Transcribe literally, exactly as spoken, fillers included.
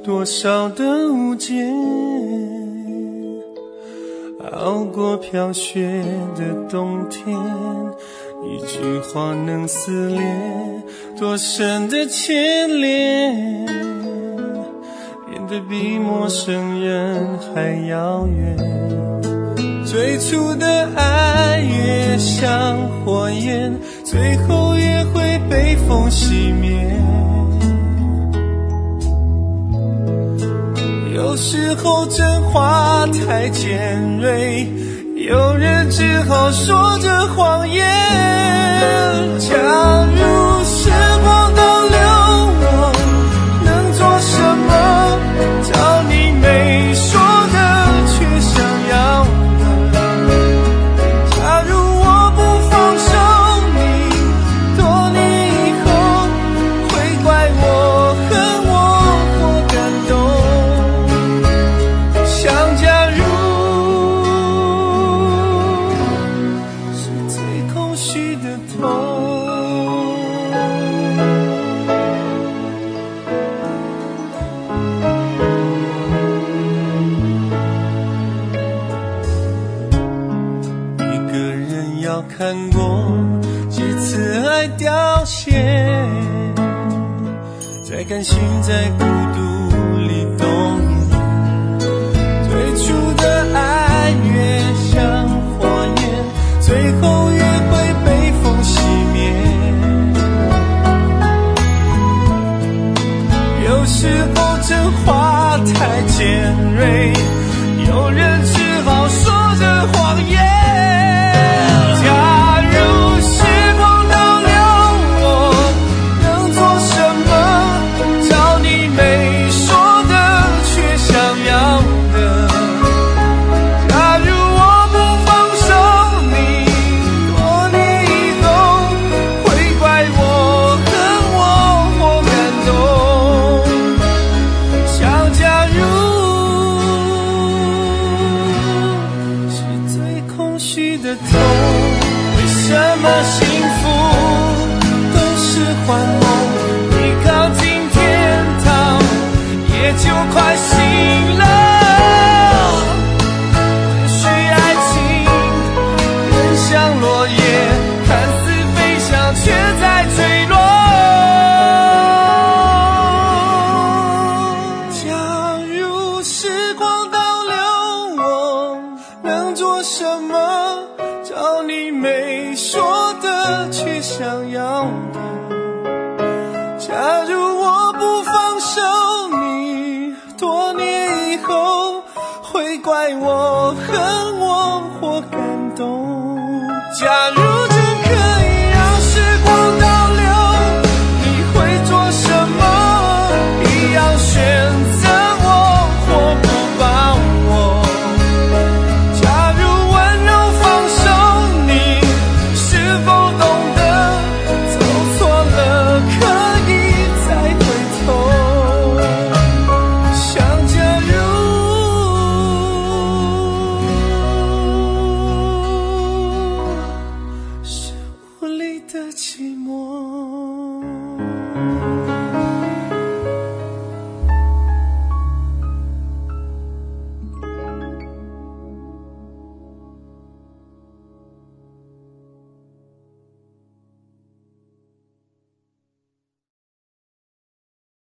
多少的误解，熬过飘雪的冬天，一句话能撕裂多深的牵连，变得比陌生人还遥远。最初的爱越像火焰，最后也会被风熄灭。有时候真话太尖锐，有人只好说着谎言。假如时光倒流，我能做什么？找你没说的却想要的。假如我不放手你，多年以后会怪我恨我或感动。想假如是最空虚的痛。一个人要看过几次爱凋谢，才甘心在孤独里冬眠。最初的爱越像火焰，最后越会被风熄灭。有时候真话太尖锐，有人只好说着谎言。假如时光倒流，我能做什么？找你没说的却想要的。假如我不放手你，多年以后会怪我恨我或感动。想假如是最空虚的痛，为什么幸福都是幻梦？你靠近天堂也就快醒了。也许爱情更像落叶，看似飞翔却在坠落。假如时光倒流，我能做什么？找你没说的却想要的。假如我不放手你，多年以后会怪我恨我或感动。假如真可以让时光倒流，你会做什么？一样选择我或不帮我。假如温柔放手你，是否懂得走错了可以再回头。想假如是无力的寂寞。